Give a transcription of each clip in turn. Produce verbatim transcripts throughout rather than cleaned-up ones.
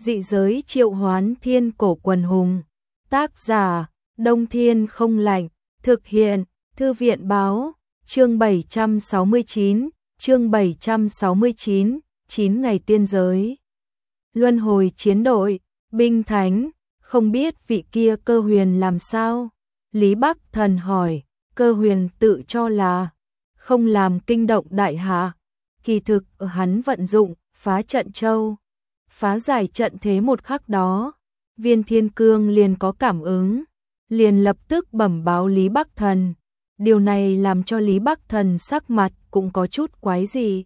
Dị giới triệu hoán thiên cổ quần hùng. Tác giả, Đông Thiên Không Lạnh. Thực hiện, Thư viện Báo. Chương bảy trăm sáu mươi chín, chương bảy trăm sáu mươi chín, chín ngày tiên giới. Luân hồi chiến đội, binh thánh, không biết vị kia Cơ Huyền làm sao? Lý Bắc Thần hỏi. Cơ Huyền tự cho là không làm kinh động đại hạ, kỳ thực hắn vận dụng phá trận châu, phá giải trận thế một khắc đó, Viên Thiên Cương liền có cảm ứng, liền lập tức bẩm báo Lý Bắc Thần. Điều này làm cho Lý Bắc Thần sắc mặt cũng có chút quái gì,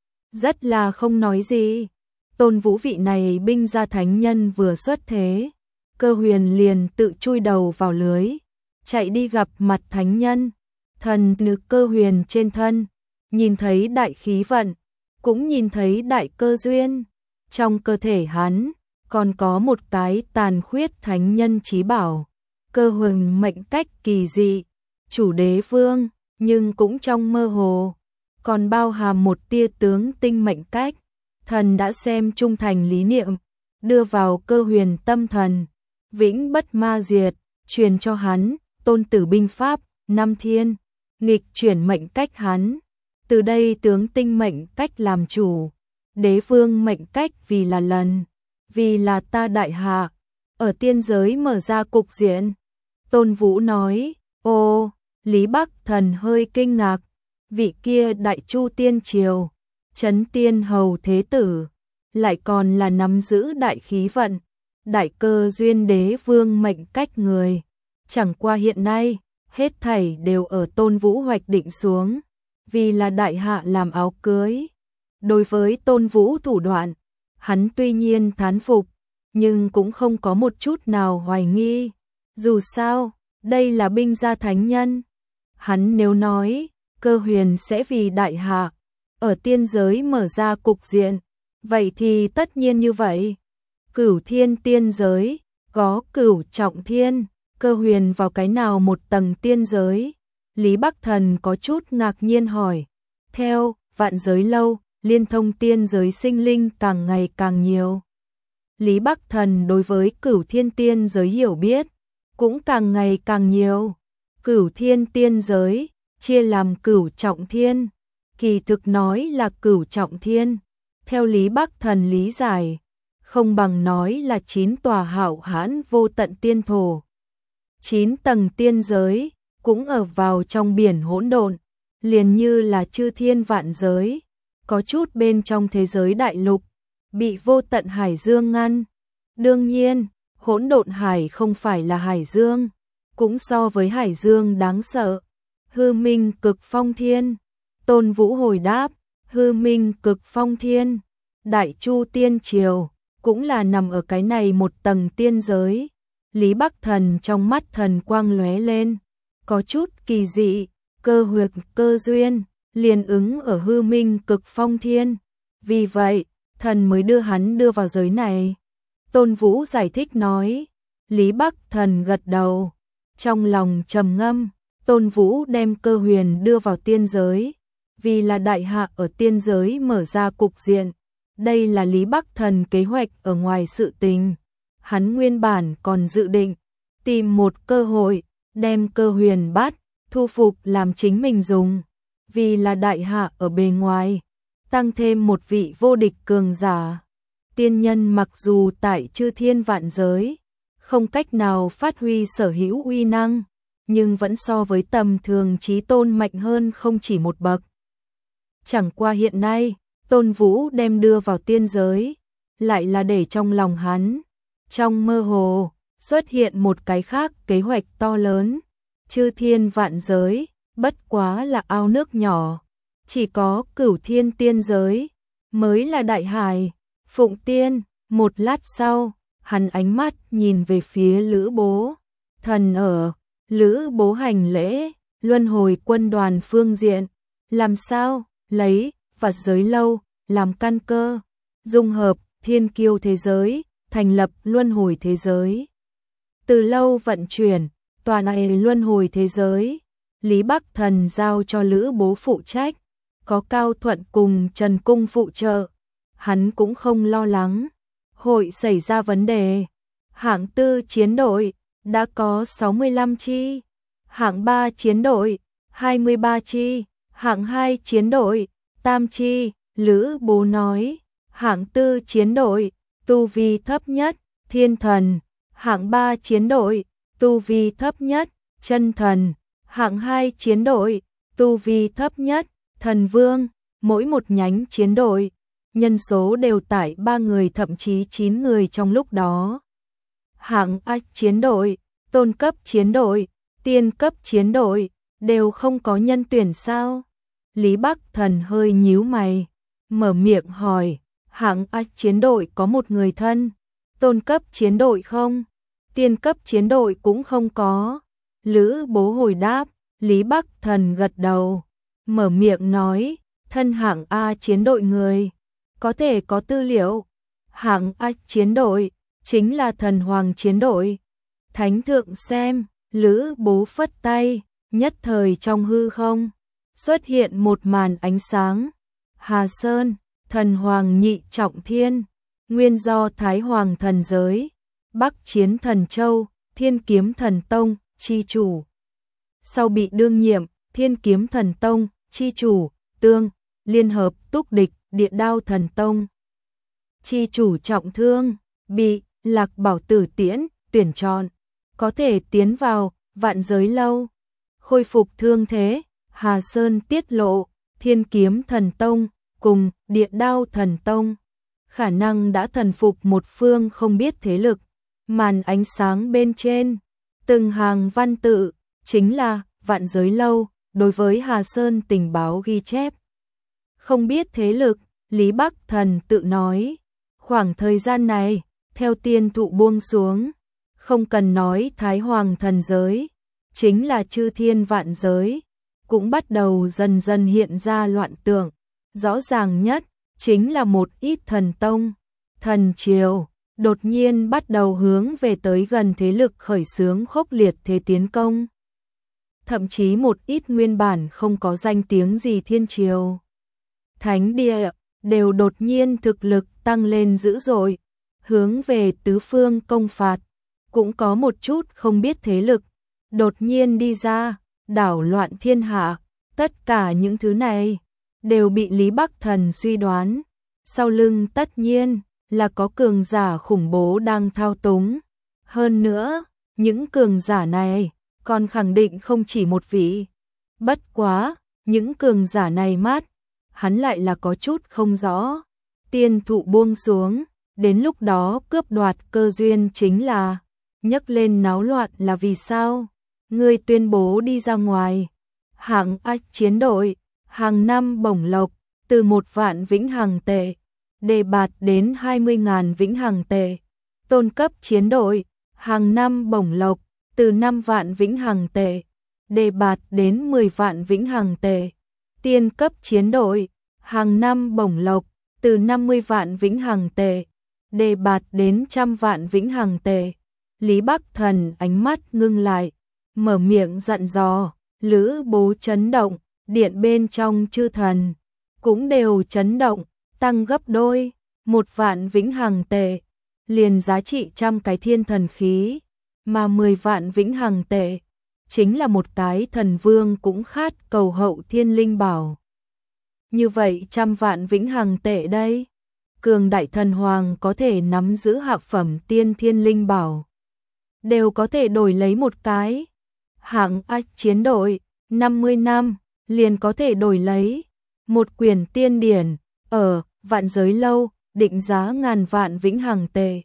rất là không nói gì. Tôn Vũ vị này binh gia thánh nhân vừa xuất thế, Cơ Huyền liền tự chui đầu vào lưới, chạy đi gặp mặt thánh nhân. Thần lực Cơ Huyền trên thân, nhìn thấy đại khí vận, cũng nhìn thấy đại cơ duyên. Trong cơ thể hắn, còn có một cái tàn khuyết thánh nhân chí bảo, Cơ Huyền mệnh cách kỳ dị, chủ đế vương, nhưng cũng trong mơ hồ, còn bao hàm một tia tướng tinh mệnh cách. Thần đã xem trung thành lý niệm, đưa vào Cơ Huyền tâm thần, vĩnh bất ma diệt, truyền cho hắn, tôn tử binh pháp, năm thiên, nghịch chuyển mệnh cách hắn. Từ đây tướng tinh mệnh cách làm chủ, đế vương mệnh cách vì là lần, vì là ta đại hạ, ở tiên giới mở ra cục diện. Tôn Vũ nói, ô, Lý Bắc Thần hơi kinh ngạc, vị kia đại chu tiên triều, Trấn Tiên Hầu Thế Tử, lại còn là nắm giữ đại khí vận, đại cơ duyên đế vương mệnh cách người. Chẳng qua hiện nay, hết thảy đều ở Tôn Vũ hoạch định xuống, vì là đại hạ làm áo cưới. Đối với Tôn Vũ thủ đoạn, hắn tuy nhiên thán phục, nhưng cũng không có một chút nào hoài nghi. Dù sao, đây là binh gia thánh nhân. Hắn nếu nói, Cơ Huyền sẽ vì đại hạ, ở tiên giới mở ra cục diện, vậy thì tất nhiên như vậy. Cửu thiên tiên giới, có cửu trọng thiên, Cơ Huyền vào cái nào một tầng tiên giới? Lý Bắc Thần có chút ngạc nhiên hỏi. Theo vạn giới lâu, liên thông tiên giới sinh linh càng ngày càng nhiều. Lý Bắc Thần đối với cửu thiên tiên giới hiểu biết, cũng càng ngày càng nhiều. Cửu thiên tiên giới, chia làm cửu trọng thiên, kỳ thực nói là cửu trọng thiên. Theo Lý Bắc Thần lý giải, không bằng nói là chín tòa hạo hãn vô tận tiên thổ. Chín tầng tiên giới, cũng ở vào trong biển hỗn độn, liền như là chư thiên vạn giới, có chút bên trong thế giới đại lục, bị vô tận hải dương ngăn. Đương nhiên, hỗn độn hải không phải là hải dương, cũng so với hải dương đáng sợ. Hư minh cực phong thiên, Tôn Vũ hồi đáp, hư minh cực phong thiên, đại chu tiên triều, cũng là nằm ở cái này một tầng tiên giới. Lý Bắc Thần trong mắt thần quang lóe lên, có chút kỳ dị, cơ huyệt cơ duyên, liền ứng ở hư minh cực phong thiên. Vì vậy, thần mới đưa hắn đưa vào giới này. Tôn Vũ giải thích nói. Lý Bắc Thần gật đầu, trong lòng trầm ngâm. Tôn Vũ đem Cơ Huyền đưa vào tiên giới, vì là đại hạ ở tiên giới mở ra cục diện. Đây là Lý Bắc Thần kế hoạch ở ngoài sự tình. Hắn nguyên bản còn dự định tìm một cơ hội, đem Cơ Huyền bắt, thu phục làm chính mình dùng. Vì là đại hạ ở bề ngoài, tăng thêm một vị vô địch cường giả. Tiên nhân mặc dù tại chư thiên vạn giới, không cách nào phát huy sở hữu uy năng, nhưng vẫn so với tầm thường chí tôn mạnh hơn không chỉ một bậc. Chẳng qua hiện nay, Tôn Vũ đem đưa vào tiên giới, lại là để trong lòng hắn. Trong mơ hồ, xuất hiện một cái khác kế hoạch to lớn. Chư thiên vạn giới, bất quá là ao nước nhỏ. Chỉ có cửu thiên tiên giới, mới là đại hải. Phụng Tiên, một lát sau, hắn ánh mắt nhìn về phía Lữ Bố. Thần ở, Lữ Bố hành lễ, luân hồi quân đoàn phương diện. Làm sao, lấy, vật giới lâu, làm căn cơ. Dung hợp, thiên kiêu thế giới, thành lập luân hồi thế giới. Từ lâu vận chuyển, tòa này luân hồi thế giới, Lý Bắc Thần giao cho Lữ Bố phụ trách, có Cao Thuận cùng Trần Cung phụ trợ, hắn cũng không lo lắng. hội xảy ra vấn đề. Hạng tư chiến đội đã có sáu mươi lăm chi, hạng ba chiến đội hai mươi ba chi, hạng hai chiến đội tam chi. Lữ Bố nói, hạng tư chiến đội tu vi thấp nhất thiên thần, hạng ba chiến đội tu vi thấp nhất chân thần, hạng hai chiến đội tu vi thấp nhất thần vương. Mỗi một nhánh chiến đội nhân số đều tải ba người thậm chí chín người trong lúc đó. Hạng A chiến đội, tôn cấp chiến đội, tiên cấp chiến đội đều không có nhân tuyển sao? Lý Bắc Thần hơi nhíu mày, mở miệng hỏi, hạng A chiến đội có một người thân, tôn cấp chiến đội không? Tiên cấp chiến đội cũng không có. Lữ Bố hồi đáp. Lý Bắc Thần gật đầu, mở miệng nói, thân hạng A chiến đội người có thể có tư liệu. Hạng A chiến đội chính là thần hoàng chiến đội. Thánh thượng xem. Lữ Bố phất tay, nhất thời trong hư không xuất hiện một màn ánh sáng. Hà Sơn, thần hoàng nhị trọng thiên, nguyên do Thái Hoàng thần giới, Bắc chiến thần châu, Thiên Kiếm Thần Tông chi chủ. Sau bị đương nhiệm Thiên Kiếm Thần Tông chi chủ tương liên hợp túc địch Địa Đao Thần Tông chi chủ trọng thương, bị Lạc Bảo Tử Tiễn tuyển chọn, có thể tiến vào Vạn Giới Lâu khôi phục thương thế. Hà Sơn tiết lộ, Thiên Kiếm Thần Tông cùng Địa Đao Thần Tông khả năng đã thần phục một phương không biết thế lực. Màn ánh sáng bên trên, từng hàng văn tự chính là Vạn Giới Lâu đối với Hà Sơn tình báo ghi chép. Không biết thế lực, Lý Bắc Thần tự nói, khoảng thời gian này, theo tiên thụ buông xuống, không cần nói Thái Hoàng thần giới, chính là chư thiên vạn giới, cũng bắt đầu dần dần hiện ra loạn tượng. Rõ ràng nhất, chính là một ít thần tông, thần triều, đột nhiên bắt đầu hướng về tới gần thế lực khởi xướng khốc liệt thế tiến công. Thậm chí một ít nguyên bản không có danh tiếng gì thiên triều, thánh địa, đều đột nhiên thực lực tăng lên dữ dội, hướng về tứ phương công phạt. Cũng có một chút không biết thế lực, đột nhiên đi ra, đảo loạn thiên hạ. Tất cả những thứ này, đều bị Lý Bắc Thần suy đoán. Sau lưng tất nhiên là có cường giả khủng bố đang thao túng. Hơn nữa, những cường giả này còn khẳng định không chỉ một vị. Bất quá, những cường giả này mát, hắn lại là có chút không rõ. Tiên thụ buông xuống, đến lúc đó cướp đoạt cơ duyên chính là nhấc lên náo loạn là vì sao? Ngươi tuyên bố đi ra ngoài. Hạng A chiến đội, hàng năm bổng lộc, từ một vạn vĩnh hằng tệ, đề bạt đến hai mươi ngàn vĩnh hằng tệ. Tôn cấp chiến đội, hàng năm bổng lộc, từ năm vạn vĩnh hằng tệ, đề bạt đến mười vạn vĩnh hằng tệ. Tiên cấp chiến đội, hàng năm bổng lộc, từ năm mươi vạn vĩnh hằng tệ, đề bạt đến trăm vạn vĩnh hằng tệ. Lý Bắc Thần ánh mắt ngưng lại, mở miệng dặn dò. Lữ Bố chấn động, điện bên trong chư thần cũng đều chấn động, tăng gấp đôi. Một vạn vĩnh hằng tệ, liền giá trị trăm cái thiên thần khí, mà mười vạn vĩnh hằng tệ, chính là một cái thần vương cũng khát cầu hậu thiên linh bảo. Như vậy trăm vạn vĩnh hằng tệ đây, cường đại thần hoàng có thể nắm giữ hạ phẩm tiên thiên linh bảo, đều có thể đổi lấy một cái. Hạng A chiến đội, năm mươi năm, liền có thể đổi lấy một quyển tiên điển, ở Vạn Giới Lâu, định giá ngàn vạn vĩnh hằng tệ.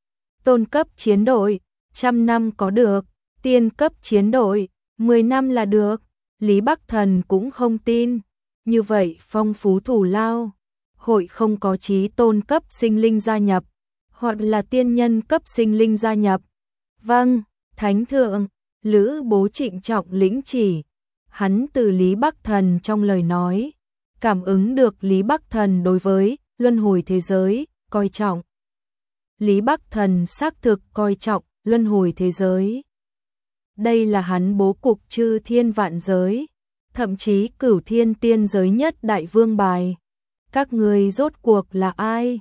Tôn cấp chiến đội, trăm năm có được, tiên cấp chiến đội, mười năm là được. Lý Bắc Thần cũng không tin, như vậy phong phú thủ lao, hội không có chí tôn cấp sinh linh gia nhập, hoặc là tiên nhân cấp sinh linh gia nhập. Vâng, Thánh Thượng. Lữ Bố trịnh trọng lĩnh chỉ, hắn từ Lý Bắc Thần trong lời nói, cảm ứng được Lý Bắc Thần đối với luân hồi thế giới, coi trọng. Lý Bắc Thần xác thực coi trọng luân hồi thế giới. Đây là hắn bố cục chư thiên vạn giới, thậm chí cửu thiên tiên giới nhất đại vương bài. Các người rốt cuộc là ai?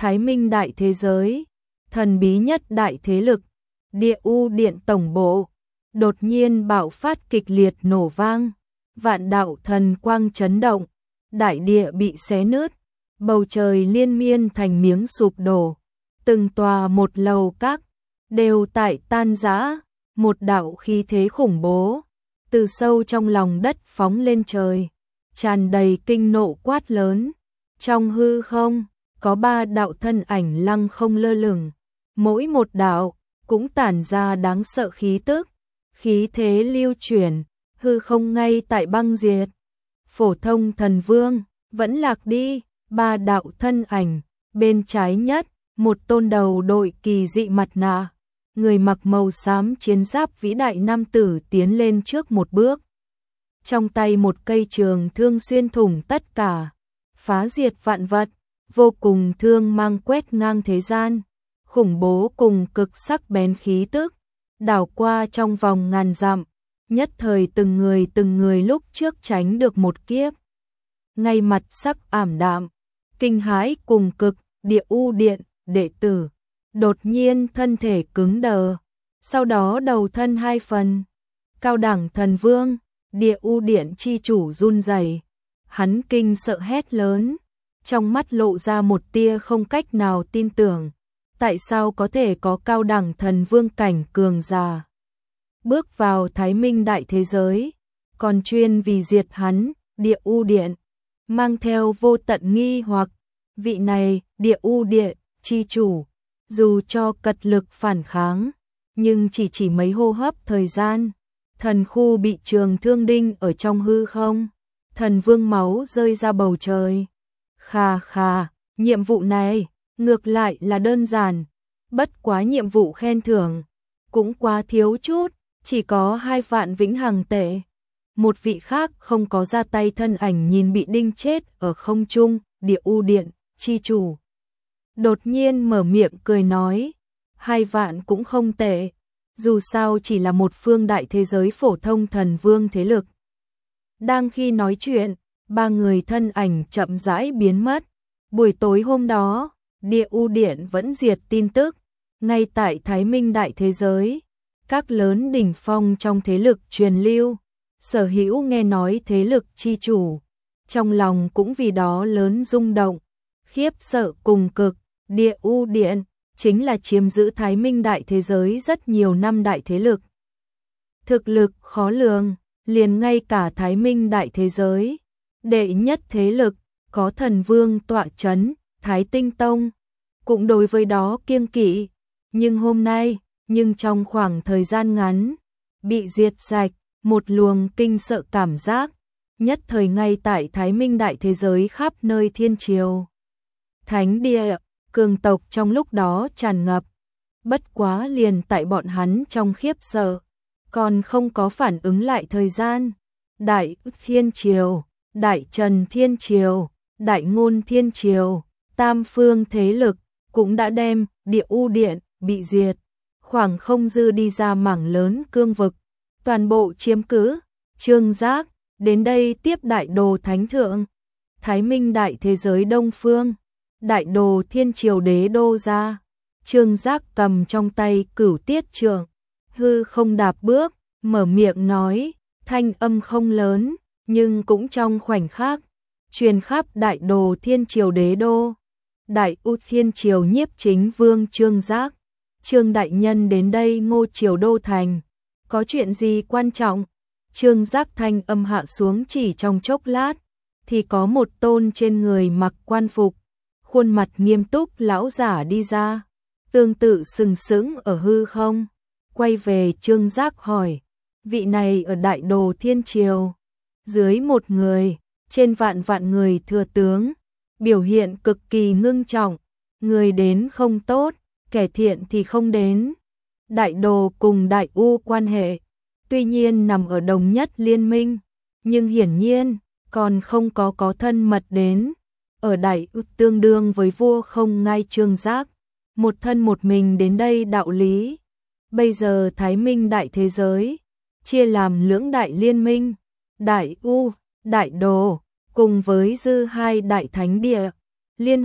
Thái Minh đại thế giới, thần bí nhất đại thế lực, Địa U Điện tổng bộ, đột nhiên bạo phát kịch liệt nổ vang, vạn đạo thần quang chấn động, đại địa bị xé nứt, bầu trời liên miên thành miếng sụp đổ, từng tòa một lầu các đều tại tan rã, một đạo khí thế khủng bố từ sâu trong lòng đất phóng lên trời, tràn đầy kinh nộ quát lớn. Trong hư không, có ba đạo thân ảnh lăng không lơ lửng, mỗi một đạo cũng tản ra đáng sợ khí tức, khí thế lưu chuyển, hư không ngay tại băng diệt. Phổ thông thần vương, vẫn lạc đi, ba đạo thân ảnh, bên trái nhất, một tôn đầu đội kỳ dị mặt nạ, người mặc màu xám chiến giáp vĩ đại nam tử tiến lên trước một bước. Trong tay một cây trường thương xuyên thủng tất cả, phá diệt vạn vật, vô cùng thương mang quét ngang thế gian, khủng bố cùng cực sắc bén khí tức, đảo qua trong vòng ngàn dặm, nhất thời từng người từng người lúc trước tránh được một kiếp. Ngay mặt sắc ảm đạm, kinh hãi cùng cực, Địa U Điện, đệ tử, đột nhiên thân thể cứng đờ, sau đó đầu thân hai phần. Cao đẳng thần vương, Địa U Điện chi chủ run rẩy, hắn kinh sợ hét lớn, trong mắt lộ ra một tia không cách nào tin tưởng. Tại sao có thể có cao đẳng thần vương cảnh cường giả bước vào Thái Minh đại thế giới, còn chuyên vì diệt hắn, Địa U Điện, mang theo vô tận nghi hoặc, vị này, Địa U Điện, chi chủ, dù cho cật lực phản kháng, nhưng chỉ chỉ mấy hô hấp thời gian, thần khu bị trường thương đinh ở trong hư không, thần vương máu rơi ra bầu trời. Khà khà, nhiệm vụ này, ngược lại là đơn giản, bất quá nhiệm vụ khen thưởng, cũng quá thiếu chút, chỉ có hai vạn vĩnh hằng tệ. Một vị khác không có ra tay thân ảnh nhìn bị đinh chết ở không trung, Địa U Điện, chi chủ. Đột nhiên mở miệng cười nói, hai vạn cũng không tệ, dù sao chỉ là một phương đại thế giới phổ thông thần vương thế lực. Đang khi nói chuyện, ba người thân ảnh chậm rãi biến mất. Buổi tối hôm đó, Địa U Điện vẫn diệt tin tức, ngay tại Thái Minh đại thế giới, các lớn đỉnh phong trong thế lực truyền lưu, sở hữu nghe nói thế lực chi chủ, trong lòng cũng vì đó lớn rung động, khiếp sợ cùng cực. Địa U Điện chính là chiếm giữ Thái Minh đại thế giới rất nhiều năm đại thế lực. Thực lực khó lường, liền ngay cả Thái Minh đại thế giới, đệ nhất thế lực, có thần vương tọa chấn, Thái Tinh Tông, cũng đối với đó kiêng kỵ, nhưng hôm nay, nhưng trong khoảng thời gian ngắn, bị diệt sạch, một luồng kinh sợ cảm giác, nhất thời ngay tại Thái Minh đại thế giới khắp nơi thiên triều. Thánh địa, cường tộc trong lúc đó tràn ngập, bất quá liền tại bọn hắn trong khiếp sợ, còn không có phản ứng lại thời gian. Đại Thiên Triều, Đại Trần Thiên Triều, Đại Ngôn Thiên Triều, tam phương thế lực cũng đã đem Địa U Điện bị diệt, khoảng không dư đi ra mảng lớn cương vực, toàn bộ chiếm cứ. Trương Giác đến đây tiếp Đại Đồ Thánh Thượng, Thái Minh đại thế giới Đông Phương, Đại Đồ Thiên Triều đế đô ra. Trương Giác cầm trong tay Cửu Tiết Trượng, hư không đạp bước, mở miệng nói, thanh âm không lớn, nhưng cũng trong khoảnh khắc truyền khắp Đại Đồ Thiên Triều đế đô. Đại U Thiên Triều nhiếp chính vương Trương Giác, Trương đại nhân đến đây Ngô Triều đô thành, có chuyện gì quan trọng? Trương Giác thanh âm hạ xuống chỉ trong chốc lát, thì có một tôn trên người mặc quan phục, khuôn mặt nghiêm túc lão giả đi ra, tương tự sừng sững ở hư không, quay về Trương Giác hỏi, vị này ở Đại Đồ Thiên Triều, dưới một người, trên vạn vạn người thừa tướng, biểu hiện cực kỳ ngưng trọng, người đến không tốt, kẻ thiện thì không đến. Đại Đồ cùng Đại U quan hệ, tuy nhiên nằm ở đồng nhất liên minh, nhưng hiển nhiên còn không có có thân mật đến. Ở Đại U tương đương với vua không ngai Trương Giác, một thân một mình đến đây đạo lý. Bây giờ Thái Minh đại thế giới chia làm lưỡng đại liên minh, Đại U, Đại Đồ cùng với dư hai đại thánh địa liên hợp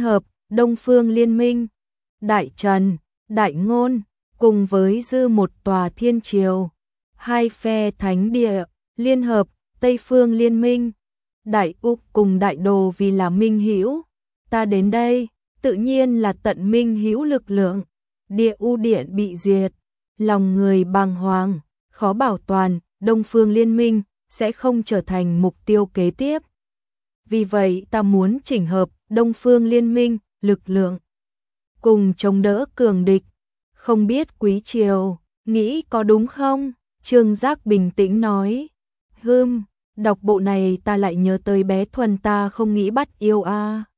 Đông Phương Liên minh, Đại Trần, Đại Ngôn, cùng với dư một tòa thiên triều, hai phe thánh địa, liên hợp, Tây Phương Liên minh, Đại Úc cùng Đại Đồ vì là minh hữu, ta đến đây, tự nhiên là tận minh hữu lực lượng, Địa U Điện bị diệt, lòng người bàng hoàng, khó bảo toàn, Đông Phương Liên minh sẽ không trở thành mục tiêu kế tiếp. Vì vậy ta muốn chỉnh hợp Đông Phương Liên minh, lực lượng, cùng chống đỡ cường địch. Không biết Quý Triều, nghĩ có đúng không? Trương Giác bình tĩnh nói. Hừm, đọc bộ này ta lại nhớ tới bé Thuần ta không nghĩ bắt yêu a. À.